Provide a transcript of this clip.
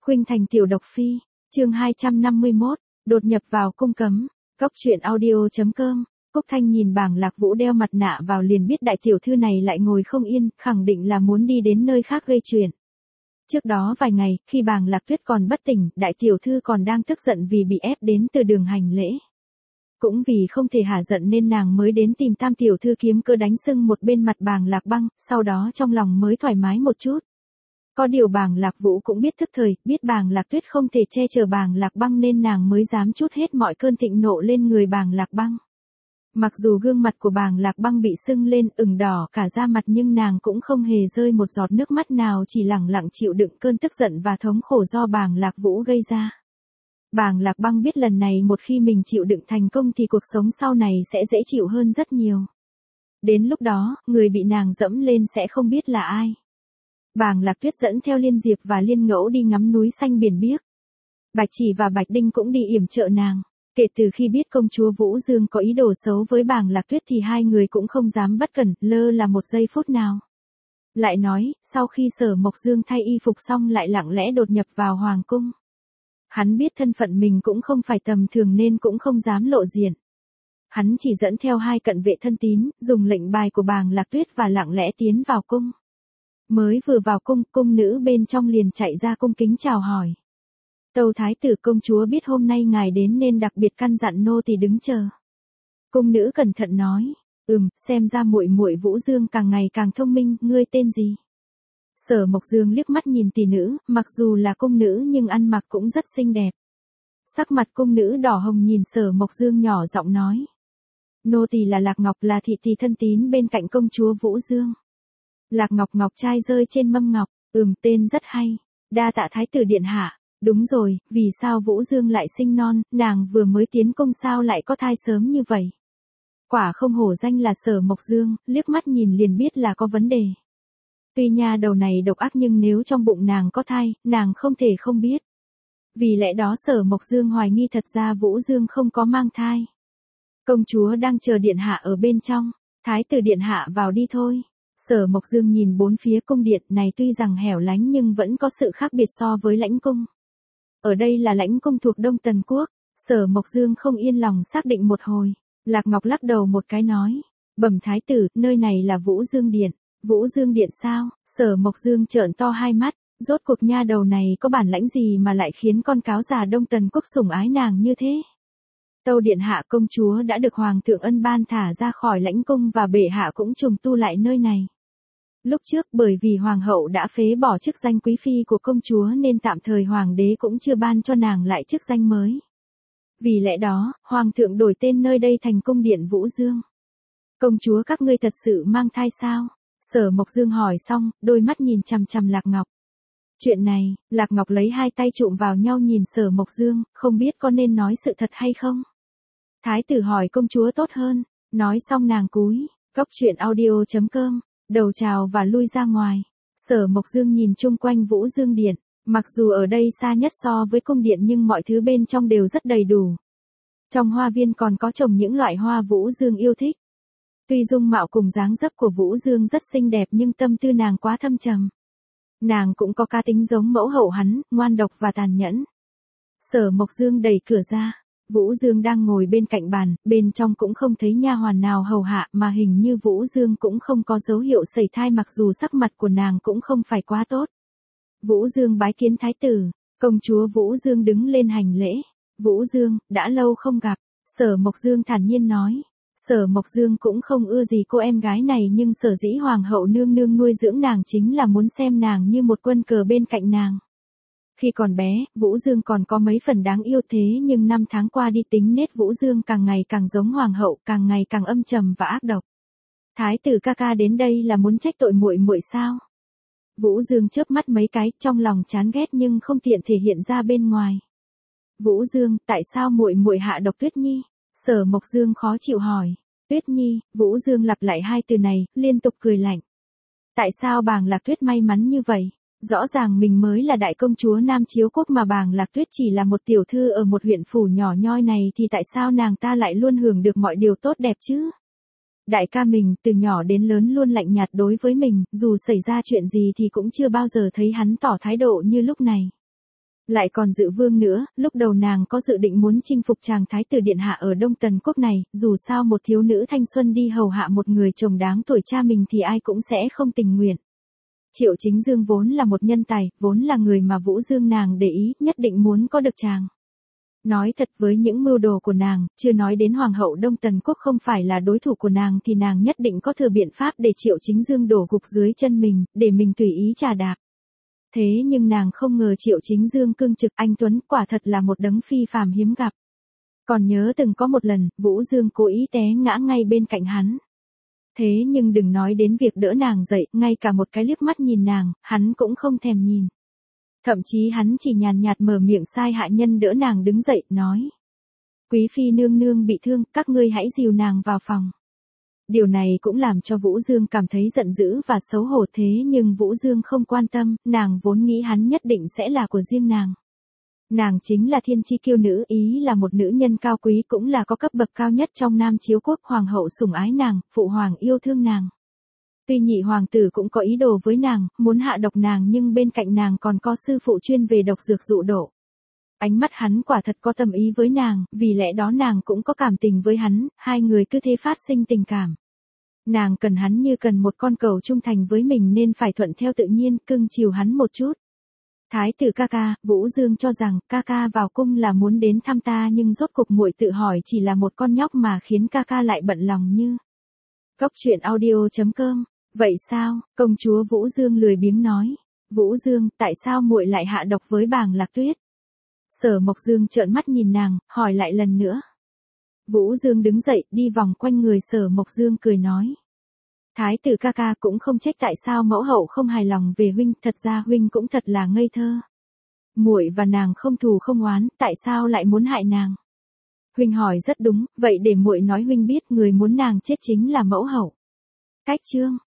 Khuynh Thành tiểu độc phi, chương 251, đột nhập vào cung cấm, Cốc truyện audio.com. Cúc Thanh nhìn Bàng Lạc Vũ đeo mặt nạ vào liền biết đại tiểu thư này lại ngồi không yên, khẳng định là muốn đi đến nơi khác gây chuyện. Trước đó vài ngày, khi Bàng Lạc Tuyết còn bất tỉnh, đại tiểu thư còn đang tức giận vì bị ép đến từ đường hành lễ. Cũng vì không thể hả giận nên nàng mới đến tìm Tam tiểu thư kiếm cơ đánh sưng một bên mặt Bàng Lạc Băng, sau đó trong lòng mới thoải mái một chút. Có điều Bàng Lạc Vũ cũng biết thức thời, biết Bàng Lạc Tuyết không thể che chở Bàng Lạc Băng nên nàng mới dám trút hết mọi cơn thịnh nộ lên người Bàng Lạc Băng. Mặc dù gương mặt của Bàng Lạc Băng bị sưng lên ửng đỏ cả da mặt nhưng nàng cũng không hề rơi một giọt nước mắt nào, chỉ lẳng lặng chịu đựng cơn tức giận và thống khổ do Bàng Lạc Vũ gây ra. Bàng Lạc Băng biết lần này một khi mình chịu đựng thành công thì cuộc sống sau này sẽ dễ chịu hơn rất nhiều. Đến lúc đó, người bị nàng dẫm lên sẽ không biết là ai. Bàng Lạc Tuyết dẫn theo Liên Diệp và Liên Ngẫu đi ngắm núi xanh biển biếc. Bạch Chỉ và Bạch Đinh cũng đi yểm trợ nàng. Kể từ khi biết công chúa Vũ Dương có ý đồ xấu với Bàng Lạc Tuyết thì hai người cũng không dám bất cẩn, lơ là một giây phút nào. Lại nói, sau khi Sở Mộc Dương thay y phục xong lại lặng lẽ đột nhập vào hoàng cung. Hắn biết thân phận mình cũng không phải tầm thường nên cũng không dám lộ diện. Hắn chỉ dẫn theo hai cận vệ thân tín, dùng lệnh bài của Bàng Lạc Tuyết và lặng lẽ tiến vào cung. Mới vừa vào cung, cung nữ bên trong liền chạy ra cung kính chào hỏi. Tâu thái tử công chúa biết hôm nay ngài đến nên đặc biệt căn dặn nô tỳ đứng chờ. Cung nữ cẩn thận nói, xem ra muội muội Vũ Dương càng ngày càng thông minh, ngươi tên gì? Sở Mộc Dương liếc mắt nhìn tỷ nữ, mặc dù là cung nữ nhưng ăn mặc cũng rất xinh đẹp. Sắc mặt cung nữ đỏ hồng nhìn Sở Mộc Dương nhỏ giọng nói. Nô tỳ là Lạc Ngọc, là thị tỳ thân tín bên cạnh công chúa Vũ Dương. Lạc Ngọc ngọc trai rơi trên mâm ngọc, tên rất hay, đa tạ thái tử điện hạ. Đúng rồi, vì sao Vũ Dương lại sinh non, nàng vừa mới tiến cung sao lại có thai sớm như vậy? Quả không hổ danh là Sở Mộc Dương, liếc mắt nhìn liền biết là có vấn đề. Tuy nha đầu này độc ác nhưng nếu trong bụng nàng có thai, nàng không thể không biết. Vì lẽ đó Sở Mộc Dương hoài nghi thật ra Vũ Dương không có mang thai. Công chúa đang chờ điện hạ ở bên trong, thái tử điện hạ vào đi thôi. Sở Mộc Dương nhìn bốn phía cung điện này tuy rằng hẻo lánh nhưng vẫn có sự khác biệt so với lãnh cung. Ở đây là lãnh cung thuộc Đông Tần Quốc, Sở Mộc Dương không yên lòng xác định một hồi. Lạc Ngọc lắc đầu một cái nói, bẩm thái tử, nơi này là Vũ Dương Điện. Vũ Dương Điện sao? Sở Mộc Dương trợn to hai mắt, rốt cuộc nha đầu này có bản lãnh gì mà lại khiến con cáo già Đông Tần Quốc sủng ái nàng như thế? Tâu điện hạ công chúa đã được hoàng thượng ân ban thả ra khỏi lãnh cung và bệ hạ cũng trùng tu lại nơi này. Lúc trước bởi vì hoàng hậu đã phế bỏ chức danh quý phi của công chúa nên tạm thời hoàng đế cũng chưa ban cho nàng lại chức danh mới. Vì lẽ đó, hoàng thượng đổi tên nơi đây thành cung điện Vũ Dương. Công chúa các ngươi thật sự mang thai sao? Sở Mộc Dương hỏi xong, đôi mắt nhìn chằm chằm Lạc Ngọc. Chuyện này, Lạc Ngọc lấy hai tay chụm vào nhau nhìn Sở Mộc Dương, không biết có nên nói sự thật hay không? Thái tử hỏi công chúa tốt hơn, nói xong nàng cúi, Cốc truyện audio.com. Đầu chào và lui ra ngoài. Sở Mộc Dương nhìn chung quanh Vũ Dương Điện, mặc dù ở đây xa nhất so với cung điện nhưng mọi thứ bên trong đều rất đầy đủ. Trong hoa viên còn có trồng những loại hoa Vũ Dương yêu thích. Tuy dung mạo cùng dáng dấp của Vũ Dương rất xinh đẹp nhưng tâm tư nàng quá thâm trầm. Nàng cũng có cá tính giống mẫu hậu hắn, ngoan độc và tàn nhẫn. Sở Mộc Dương đẩy cửa ra. Vũ Dương đang ngồi bên cạnh bàn, bên trong cũng không thấy nha hoàn nào hầu hạ mà hình như Vũ Dương cũng không có dấu hiệu sẩy thai mặc dù sắc mặt của nàng cũng không phải quá tốt. Vũ Dương bái kiến thái tử, công chúa Vũ Dương đứng lên hành lễ. Vũ Dương, đã lâu không gặp, Sở Mộc Dương thản nhiên nói. Sở Mộc Dương cũng không ưa gì cô em gái này nhưng sở dĩ hoàng hậu nương nương nuôi dưỡng nàng chính là muốn xem nàng như một quân cờ bên cạnh nàng. Khi còn bé, Vũ Dương còn có mấy phần đáng yêu thế nhưng năm tháng qua đi tính nết Vũ Dương càng ngày càng giống hoàng hậu, càng ngày càng âm trầm và ác độc. Thái tử ca ca đến đây là muốn trách tội muội muội sao? Vũ Dương chớp mắt mấy cái, trong lòng chán ghét nhưng không tiện thể hiện ra bên ngoài. Vũ Dương, tại sao muội muội hạ độc Tuyết Nhi? Sở Mộc Dương khó chịu hỏi. Tuyết Nhi, Vũ Dương lặp lại hai từ này, liên tục cười lạnh. Tại sao Bàng Lạc Tuyết may mắn như vậy? Rõ ràng mình mới là đại công chúa Nam Chiếu Quốc mà Bàng Lạc Tuyết chỉ là một tiểu thư ở một huyện phủ nhỏ nhoi này thì tại sao nàng ta lại luôn hưởng được mọi điều tốt đẹp chứ? Đại ca mình từ nhỏ đến lớn luôn lạnh nhạt đối với mình, dù xảy ra chuyện gì thì cũng chưa bao giờ thấy hắn tỏ thái độ như lúc này. Lại còn dự vương nữa, lúc đầu nàng có dự định muốn chinh phục chàng thái tử điện hạ ở Đông Tần Quốc này, dù sao một thiếu nữ thanh xuân đi hầu hạ một người chồng đáng tuổi cha mình thì ai cũng sẽ không tình nguyện. Triệu Chính Dương vốn là một nhân tài, vốn là người mà Vũ Dương nàng để ý, nhất định muốn có được chàng. Nói thật, với những mưu đồ của nàng, chưa nói đến Hoàng hậu Đông Tần Quốc không phải là đối thủ của nàng thì nàng nhất định có thừa biện pháp để Triệu Chính Dương đổ gục dưới chân mình, để mình tùy ý trà đạp. Thế nhưng nàng không ngờ Triệu Chính Dương cương trực anh tuấn, quả thật là một đấng phi phàm hiếm gặp. Còn nhớ từng có một lần, Vũ Dương cố ý té ngã ngay bên cạnh hắn. Thế nhưng đừng nói đến việc đỡ nàng dậy, ngay cả một cái liếc mắt nhìn nàng, hắn cũng không thèm nhìn. Thậm chí hắn chỉ nhàn nhạt mở miệng sai hạ nhân đỡ nàng đứng dậy, nói. Quý phi nương nương bị thương, các ngươi hãy dìu nàng vào phòng. Điều này cũng làm cho Vũ Dương cảm thấy giận dữ và xấu hổ, thế nhưng Vũ Dương không quan tâm, nàng vốn nghĩ hắn nhất định sẽ là của riêng nàng. Nàng chính là thiên chi kiêu nữ, ý là một nữ nhân cao quý, cũng là có cấp bậc cao nhất trong Nam Chiếu Quốc, hoàng hậu sủng ái nàng, phụ hoàng yêu thương nàng. Tuy nhị hoàng tử cũng có ý đồ với nàng, muốn hạ độc nàng, nhưng bên cạnh nàng còn có sư phụ chuyên về độc dược dụ đổ. Ánh mắt hắn quả thật có tâm ý với nàng, vì lẽ đó nàng cũng có cảm tình với hắn, hai người cứ thế phát sinh tình cảm. Nàng cần hắn như cần một con cừu trung thành với mình nên phải thuận theo tự nhiên, cưng chiều hắn một chút. Thái tử ca ca, Vũ Dương cho rằng ca ca vào cung là muốn đến thăm ta, nhưng rốt cục muội tự hỏi chỉ là một con nhóc mà khiến ca ca lại bận lòng như. Cốc truyện audio.com. Vậy sao? Công chúa Vũ Dương lười biếng nói. Vũ Dương, tại sao muội lại hạ độc với Bàng Lạc Tuyết? Sở Mộc Dương trợn mắt nhìn nàng, hỏi lại lần nữa. Vũ Dương đứng dậy, đi vòng quanh người Sở Mộc Dương cười nói. Thái tử ca ca cũng không trách tại sao mẫu hậu không hài lòng về huynh, thật ra huynh cũng thật là ngây thơ. Muội và nàng không thù không oán, tại sao lại muốn hại nàng? Huynh hỏi rất đúng, vậy để muội nói huynh biết, người muốn nàng chết chính là mẫu hậu. Cách chương